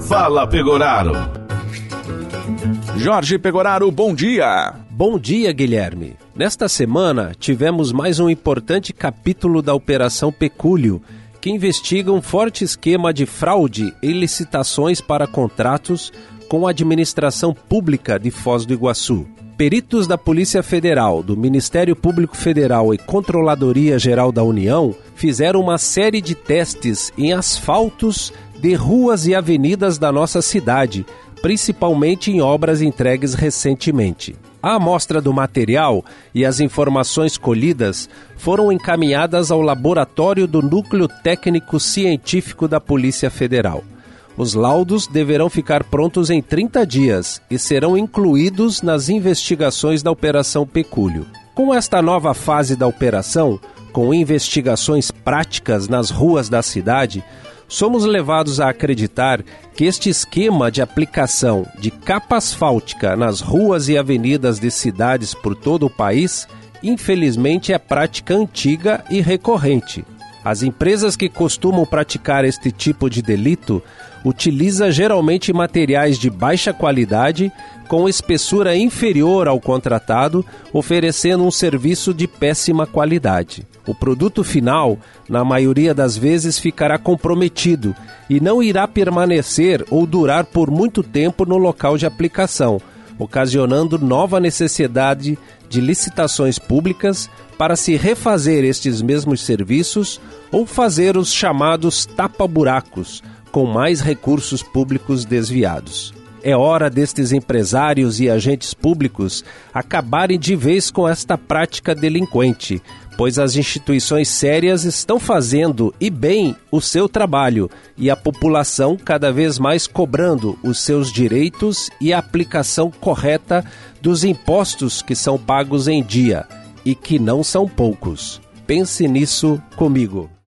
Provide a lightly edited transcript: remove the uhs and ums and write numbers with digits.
Fala, Pegoraro. Jorge Pegoraro, bom dia. Bom dia, Guilherme. Nesta semana, tivemos mais um importante capítulo da Operação Pecúlio, que investiga um forte esquema de fraude em licitações para contratos com a administração pública de Foz do Iguaçu. Peritos da Polícia Federal, do Ministério Público Federal e Controladoria Geral da União fizeram uma série de testes em asfaltos de ruas e avenidas da nossa cidade, principalmente em obras entregues recentemente. A amostra do material e as informações colhidas foram encaminhadas ao laboratório do Núcleo Técnico Científico da Polícia Federal. Os laudos deverão ficar prontos em 30 dias e serão incluídos nas investigações da Operação Pecúlio. Com esta nova fase da operação, com investigações práticas nas ruas da cidade, somos levados a acreditar que este esquema de aplicação de capa asfáltica nas ruas e avenidas de cidades por todo o país, infelizmente é prática antiga e recorrente. As empresas que costumam praticar este tipo de delito utilizam geralmente materiais de baixa qualidade, com espessura inferior ao contratado, oferecendo um serviço de péssima qualidade. O produto final, na maioria das vezes, ficará comprometido e não irá permanecer ou durar por muito tempo no local de aplicação, ocasionando nova necessidade de licitações públicas para se refazer estes mesmos serviços ou fazer os chamados tapa-buracos, com mais recursos públicos desviados. É hora destes empresários e agentes públicos acabarem de vez com esta prática delinquente, pois as instituições sérias estão fazendo, e bem, o seu trabalho, e a população cada vez mais cobrando os seus direitos e a aplicação correta dos impostos que são pagos em dia, e que não são poucos. Pense nisso comigo.